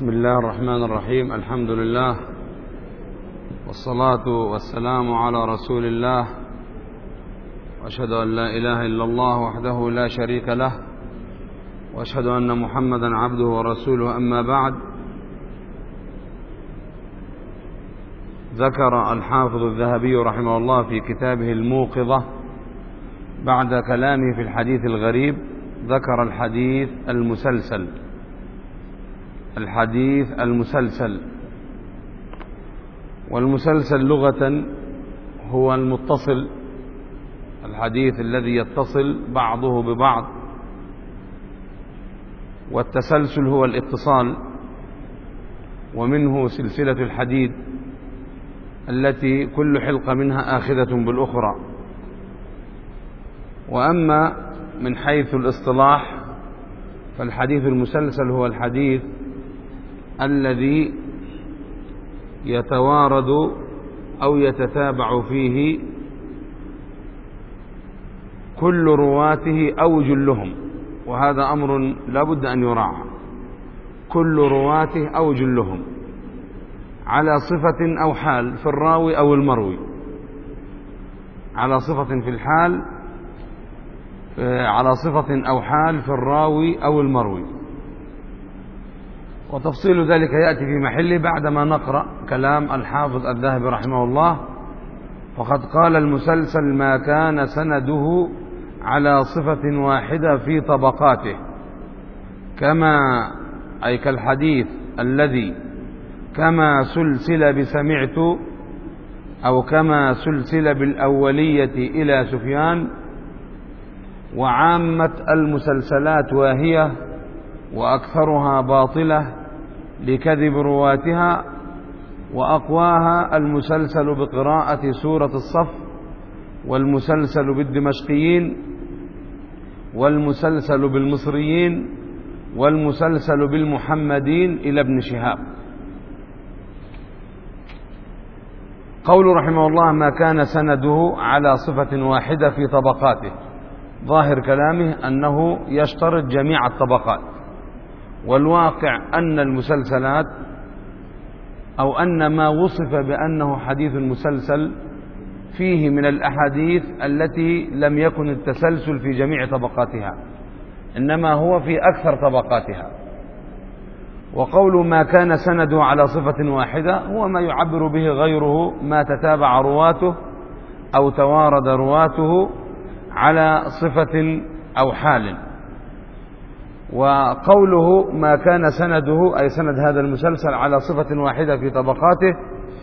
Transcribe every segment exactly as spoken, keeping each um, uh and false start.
بسم الله الرحمن الرحيم. الحمد لله والصلاة والسلام على رسول الله، وأشهد أن لا إله إلا الله وحده لا شريك له، وأشهد أن محمدا عبده ورسوله. أما بعد، ذكر الحافظ الذهبي رحمه الله في كتابه الموقظة بعد كلامه في الحديث الغريب ذكر الحديث المسلسل. الحديث المسلسل والمسلسل لغة هو المتصل، الحديث الذي يتصل بعضه ببعض، والتسلسل هو الاتصال، ومنه سلسلة الحديد التي كل حلقة منها آخذة بالأخرى. وأما من حيث الاصطلاح فالحديث المسلسل هو الحديث الذي يتوارد أو يتتابع فيه كل رواته أو جلهم، وهذا أمر لا بد أن يراعى، كل رواته أو جلهم على صفة أو حال في الراوي أو المروي، على صفة في الحال على صفة أو حال في الراوي أو المروي. وتفصيل ذلك يأتي في محله بعدما نقرأ كلام الحافظ الذهبي رحمه الله. فقد قال: المسلسل ما كان سنده على صفة واحدة في طبقاته، كما أي كالحديث الذي كما سلسل بسمعت، أو كما سلسل بالأولية إلى سفيان. وعامة المسلسلات واهية وأكثرها باطلة لكذب رواتها، وأقواها المسلسل بقراءة سورة الصف، والمسلسل بالدمشقيين، والمسلسل بالمصريين، والمسلسل بالمحمدين إلى ابن شهاب. قول رحمه الله: ما كان سنده على صفة واحدة في طبقاته، ظاهر كلامه أنه يشترط جميع الطبقات، والواقع أن المسلسلات أو أن ما وصف بأنه حديث مسلسل فيه من الأحاديث التي لم يكن التسلسل في جميع طبقاتها، إنما هو في أكثر طبقاتها. وقول ما كان سنده على صفة واحدة هو ما يعبر به غيره ما تتابع رواته أو توارد رواته على صفة أو حال. وقوله ما كان سنده أي سند هذا المسلسل على صفة واحدة في طبقاته،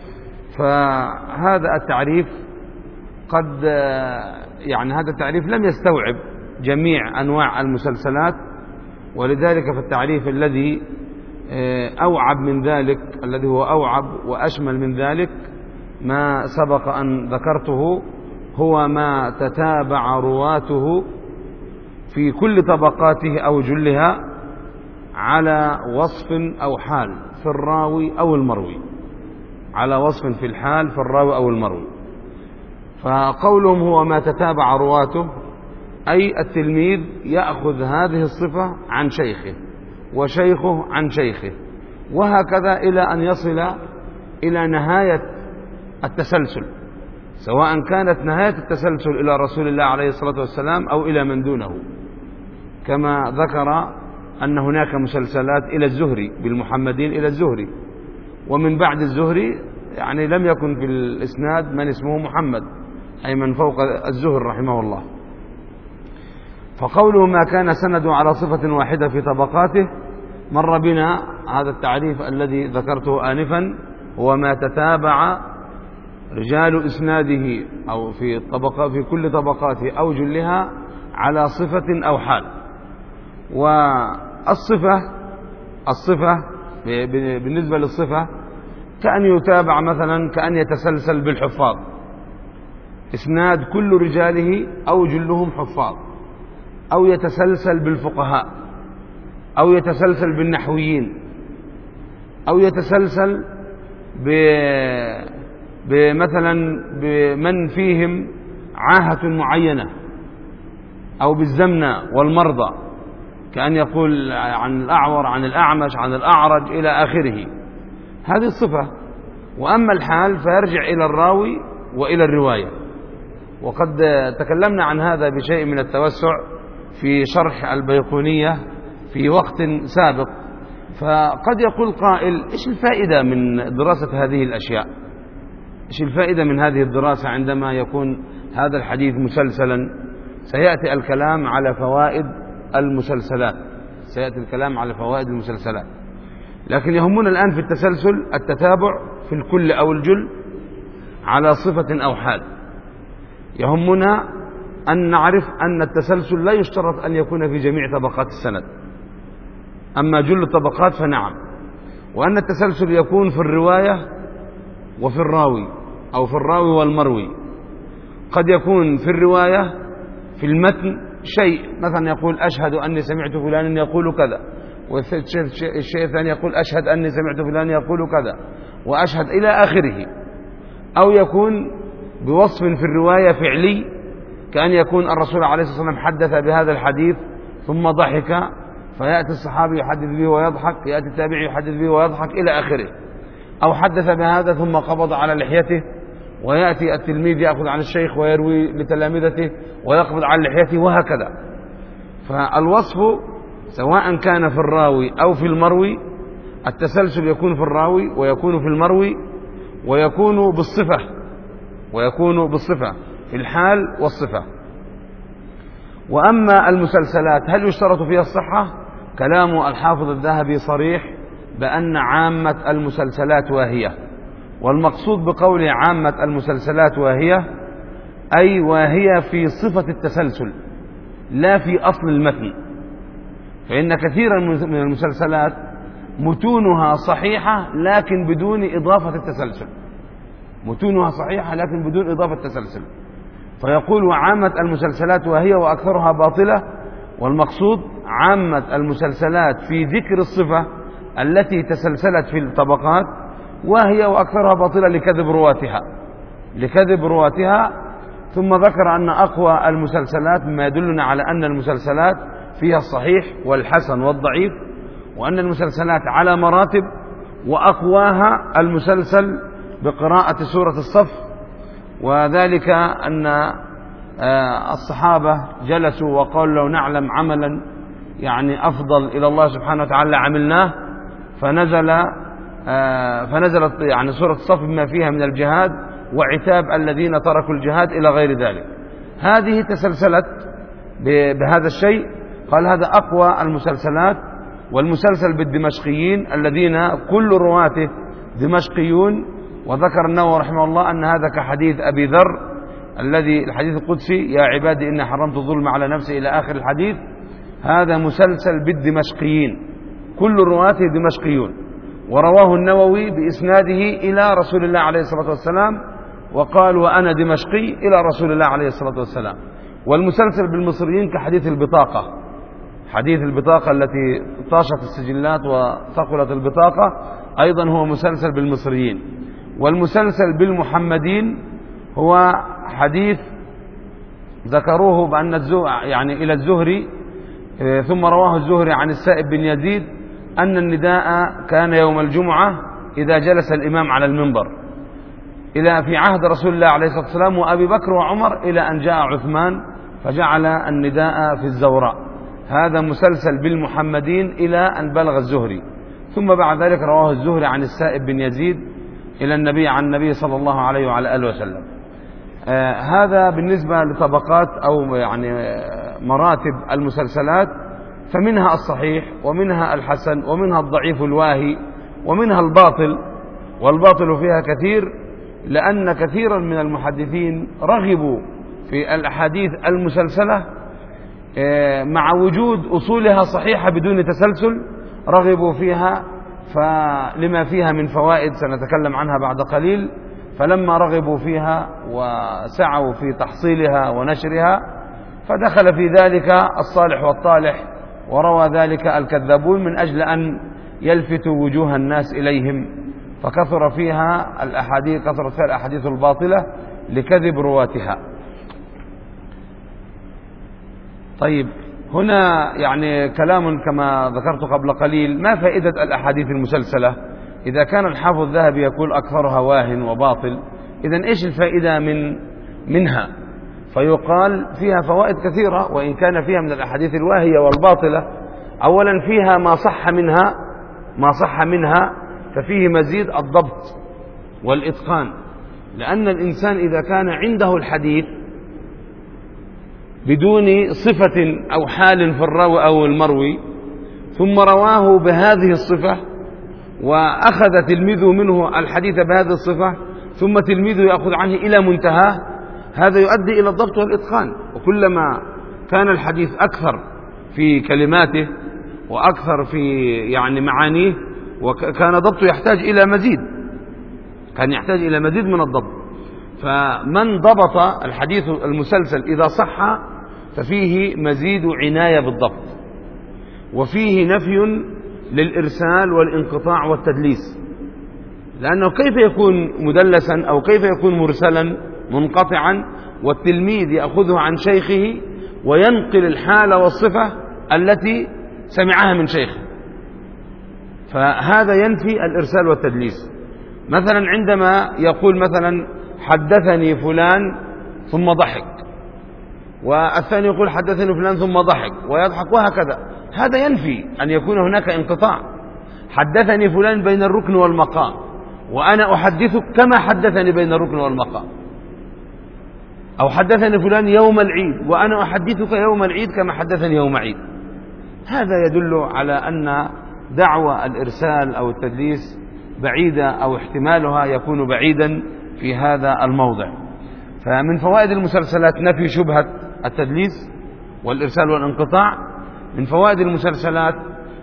فهذا التعريف قد يعني هذا التعريف لم يستوعب جميع أنواع المسلسلات، ولذلك فالتعريف الذي أوعب من ذلك، الذي هو أوعب وأشمل من ذلك ما سبق أن ذكرته، هو ما تتابع رواته في كل طبقاته أو جلها على وصف أو حال في الراوي أو المروي، على وصف في الحال في الراوي أو المروي. فقولهم هو ما تتابع رواته أي التلميذ يأخذ هذه الصفة عن شيخه، وشيخه عن شيخه، وهكذا إلى أن يصل إلى نهاية التسلسل، سواء كانت نهاية التسلسل إلى رسول الله عليه الصلاة والسلام أو إلى من دونه، كما ذكر أن هناك مسلسلات إلى الزهري، بالمحمدين إلى الزهري، ومن بعد الزهري يعني لم يكن في الإسناد من اسمه محمد، أي من فوق الزهر رحمه الله. فقوله ما كان سنده على صفة واحدة في طبقاته مر بنا هذا التعريف الذي ذكرته آنفا، هو ما تتابع رجال إسناده أو في طبقة في كل طبقاته أو جلها على صفة أو حال. والصفة الصفة بالنسبة للصفة كأن يتابع مثلا، كأن يتسلسل بالحفاظ، إسناد كل رجاله أو جلهم حفاظ، أو يتسلسل بالفقهاء، أو يتسلسل بالنحويين، أو يتسلسل ب بمثلا بمن فيهم عاهة معينة، أو بالزمنة والمرضى، كأن يقول عن الأعور عن الأعمش عن الأعرج إلى آخره، هذه الصفة. وأما الحال فيرجع إلى الراوي وإلى الرواية. وقد تكلمنا عن هذا بشيء من التوسع في شرح البيقونية في وقت سابق. فقد يقول قائل: إيش الفائدة من دراسة هذه الأشياء؟ إيش الفائدة من هذه الدراسة عندما يكون هذا الحديث مسلسلا؟ سيأتي الكلام على فوائد المسلسلات سيأتي الكلام على فوائد المسلسلات لكن يهمنا الآن في التسلسل التتابع في الكل أو الجل على صفة أو حال. يهمنا أن نعرف أن التسلسل لا يشترط أن يكون في جميع طبقات السند، أما جل الطبقات فنعم، وأن التسلسل يكون في الرواية وفي الراوي أو في الراوي والمروي. قد يكون في الرواية في المتن شيء، مثلا يقول: أشهد أني سمعت فلان يقول كذا، والشيء الثاني يقول: أشهد أني سمعت فلان يقول كذا، وأشهد إلى آخره. أو يكون بوصف في الرواية فعلي، كأن يكون الرسول عليه الصلاة والسلام حدث بهذا الحديث ثم ضحك، فيأتي الصحابي يحدث به ويضحك، يأتي التابعي يحدث به ويضحك إلى آخره. أو حدث بهذا ثم قبض على لحيته، ويأتي التلميذ يأخذ عن الشيخ ويروي لتلامذته ويقبض على لحيته، وهكذا. فالوصف سواء كان في الراوي أو في المروي، التسلسل يكون في الراوي ويكون في المروي، ويكون بالصفة ويكون بالصفة في الحال والصفة. وأما المسلسلات هل يشترط فيها الصحة؟ كلام الحافظ الذهبي صريح بأن عامة المسلسلات واهية، والمقصود بقوله عامة المسلسلات واهية أي واهية في صفة التسلسل لا في أصل المتن. فإن كثيرا من المسلسلات متونها صحيحة لكن بدون إضافة التسلسل متونها صحيحة لكن بدون إضافة التسلسل فيقول: وعامة المسلسلات وهي وأكثرها باطلة. والمقصود عامة المسلسلات في ذكر الصفة التي تسلسلت في الطبقات، وهي وأكثرها باطلة لكذب رواتها لكذب رواتها ثم ذكر أن أقوى المسلسلات مما يدلنا على أن المسلسلات فيها الصحيح والحسن والضعيف، وأن المسلسلات على مراتب، وأقواها المسلسل بقراءة سورة الصف. وذلك أن الصحابة جلسوا وقالوا: لو نعلم عملا يعني أفضل إلى الله سبحانه وتعالى عملناه. فنزل فنزلت يعني سورة الصف بما فيها من الجهاد وعتاب الذين تركوا الجهاد إلى غير ذلك. هذه تسلسلت بهذا الشيء. قال: هذا أقوى المسلسلات. والمسلسل بالدمشقيين الذين كل رواته دمشقيون. وذكر النووي رحمه الله أن هذا كحديث أبي ذر الذي الحديث القدسي: يا عبادي إني حرمت الظلم على نفسي إلى آخر الحديث. هذا مسلسل بالدمشقيين، كل رواته دمشقيون. ورواه النووي بإسناده إلى رسول الله عليه الصلاة والسلام، وقال: وأنا دمشقي إلى رسول الله عليه الصلاة والسلام. والمسلسل بالمصريين كحديث البطاقة حديث البطاقة التي طاشت السجلات وثقلت البطاقة، أيضا هو مسلسل بالمصريين. والمسلسل بالمحمدين هو حديث ذكروه بأن يعني إلى الزهري، ثم رواه الزهري عن السائب بن يزيد أن النداء كان يوم الجمعة إذا جلس الإمام على المنبر، إلى في عهد رسول الله عليه الصلاة والسلام وأبي بكر وعمر، إلى أن جاء عثمان فجعل النداء في الزوراء. هذا مسلسل بالمحمدين إلى أن بلغ الزهري، ثم بعد ذلك رواه الزهري عن السائب بن يزيد إلى النبي عن النبي صلى الله عليه وعلى آله وسلم. آه هذا بالنسبة لطبقات أو يعني مراتب المسلسلات. فمنها الصحيح ومنها الحسن ومنها الضعيف الواهي ومنها الباطل. والباطل فيها كثير، لأن كثيرا من المحدثين رغبوا في الأحاديث المسلسلة مع وجود أصولها صحيحة بدون تسلسل، رغبوا فيها فلما فيها من فوائد سنتكلم عنها بعد قليل. فلما رغبوا فيها وسعوا في تحصيلها ونشرها فدخل في ذلك الصالح والطالح، وروى ذلك الكذابون من أجل أن يلفتوا وجوه الناس إليهم، فكثر فيها الأحاديث كثرت فيها الأحاديث الباطلة لكذب رواتها. طيب، هنا يعني كلام كما ذكرت قبل قليل، ما فائدة الأحاديث المسلسلة إذا كان الحافظ الذهبي يقول أكثرها واهن وباطل؟ إذن إيش الفائدة من منها؟ فيقال فيها فوائد كثيرة، وإن كان فيها من الأحاديث الواهية والباطلة. أولا فيها ما صح منها ما صح منها ففيه مزيد الضبط والإتقان، لأن الإنسان إذا كان عنده الحديث بدون صفة أو حال في الراوي أو المروي ثم رواه بهذه الصفة، وأخذ تلميذه منه الحديث بهذه الصفة، ثم تلميذه يأخذ عنه إلى منتهى، هذا يؤدي إلى الضبط والإتقان. وكلما كان الحديث أكثر في كلماته وأكثر في يعني معانيه، وكان ضبطه يحتاج إلى مزيد كان يحتاج إلى مزيد من الضبط. فمن ضبط الحديث المسلسل إذا صح ففيه مزيد عناية بالضبط، وفيه نفي للإرسال والانقطاع والتدليس، لأنه كيف يكون مدلسا أو كيف يكون مرسلا منقطعا والتلميذ يأخذه عن شيخه وينقل الحالة والصفة التي سمعها من شيخه؟ فهذا ينفي الإرسال والتدليس. مثلا عندما يقول مثلا حدثني فلان ثم ضحك، والثاني يقول حدثني فلان ثم ضحك ويضحك وهكذا، هذا ينفي أن يكون هناك انقطاع. حدثني فلان بين الركن والمقام وأنا أحدثك كما حدثني بين الركن والمقام، أو حدثني فلان يوم العيد وأنا أحدثك يوم العيد كما حدثني يوم عيد. هذا يدل على أن دعوى الإرسال أو التدليس بعيدة، أو احتمالها يكون بعيدا في هذا الموضع. فمن فوائد المسلسلات نفي شبهة التدليس والإرسال والانقطاع. من فوائد المسلسلات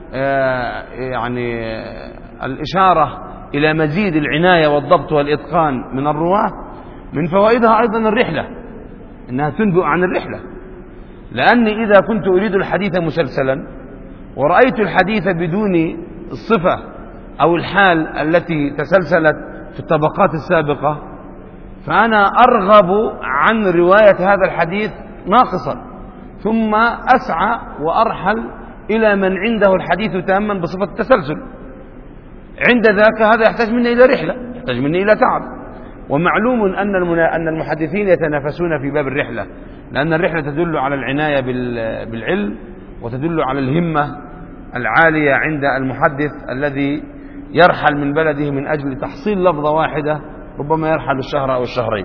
يعني الإشارة إلى مزيد العناية والضبط والإتقان من الرواة. من فوائدها أيضا الرحلة، إنها تنبئ عن الرحلة، لأني إذا كنت أريد الحديث مسلسلا ورأيت الحديث بدون الصفة أو الحال التي تسلسلت في الطبقات السابقة، فأنا أرغب عن رواية هذا الحديث ناقصا، ثم أسعى وأرحل إلى من عنده الحديث تاما بصفة التسلسل. عند ذاك هذا يحتاج مني إلى رحلة، يحتاج مني إلى تعب. ومعلوم أن المحدثين يتنافسون في باب الرحلة، لأن الرحلة تدل على العناية بالعلم وتدل على الهمة العالية عند المحدث الذي يرحل من بلده من أجل تحصيل لفظة واحدة، ربما يرحل الشهر أو الشهرين.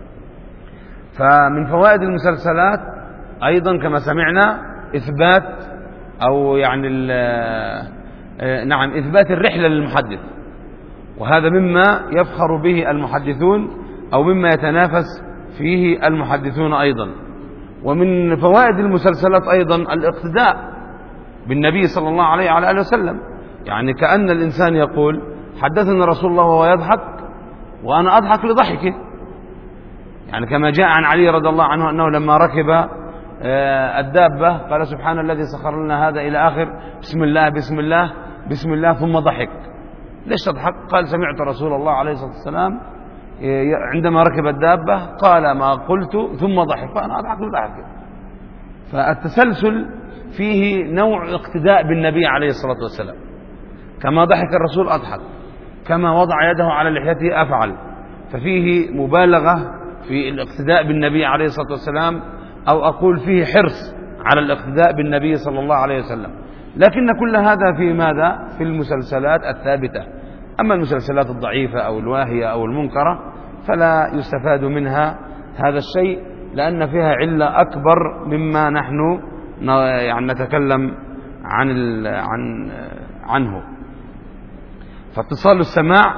فمن فوائد المسلسلات أيضا كما سمعنا إثبات أو يعني نعم إثبات الرحلة للمحدث، وهذا مما يفخر به المحدثون أو مما يتنافس فيه المحدثون أيضا. ومن فوائد المسلسلات أيضا الاقتداء بالنبي صلى الله عليه وعلى آله وسلم، يعني كأن الإنسان يقول حدثنا رسول الله وهو يضحك وأنا أضحك لضحكه، يعني كما جاء عن علي رضي الله عنه أنه لما ركب الدابة قال سبحان الذي سخر لنا هذا إلى آخر بسم الله بسم الله بسم الله ثم ضحك. ليش تضحك؟ قال سمعت رسول الله عليه الصلاة والسلام عندما ركب الدابة قال ما قلت ثم ضحك فأنا أضحك لضحكه. فالتسلسل فيه نوع اقتداء بالنبي عليه الصلاة والسلام، كما ضحك الرسول أضحك، كما وضع يده على لحيته أفعل. ففيه مبالغة في الاقتداء بالنبي عليه الصلاة والسلام، أو أقول فيه حرص على الاقتداء بالنبي صلى الله عليه وسلم. لكن كل هذا في ماذا؟ في المسلسلات الثابتة. أما المسلسلات الضعيفة أو الواهية أو المنكرة فلا يستفاد منها هذا الشيء، لأن فيها علة أكبر مما نحن يعني نتكلم عن عن عنه. فاتصال السماع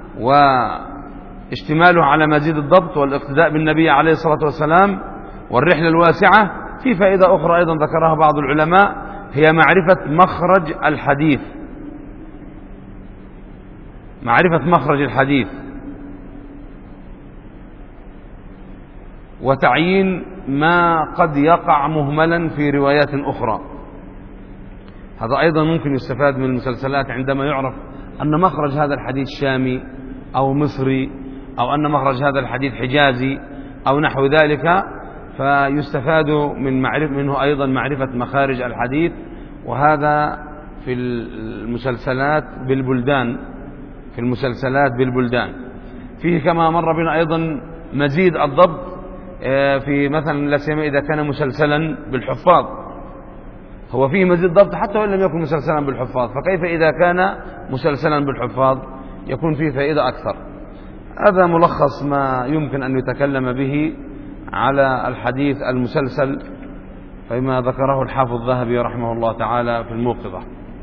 واشتماله على مزيد الضبط والاقتداء بالنبي عليه الصلاة والسلام والرحلة الواسعة. في فائدة أخرى أيضا ذكرها بعض العلماء، هي معرفة مخرج الحديث، معرفة مخرج الحديث وتعيين ما قد يقع مهملا في روايات أخرى. هذا أيضا ممكن يستفاد من المسلسلات، عندما يعرف أن مخرج هذا الحديث شامي أو مصري، أو أن مخرج هذا الحديث حجازي أو نحو ذلك، فيستفاد من معرفة منه أيضا معرفة مخارج الحديث، وهذا في المسلسلات بالبلدان في المسلسلات بالبلدان فيه كما مر بنا أيضا مزيد الضبط في مثلا لا سيما إذا كان مسلسلا بالحفاظ، هو فيه مزيد ضبط حتى وإن لم يكن مسلسلا بالحفاظ، فكيف إذا كان مسلسلا بالحفاظ يكون فيه فائدة أكثر. هذا ملخص ما يمكن أن يتكلم به على الحديث المسلسل فيما ذكره الحافظ الذهبي رحمه الله تعالى في الموقظة.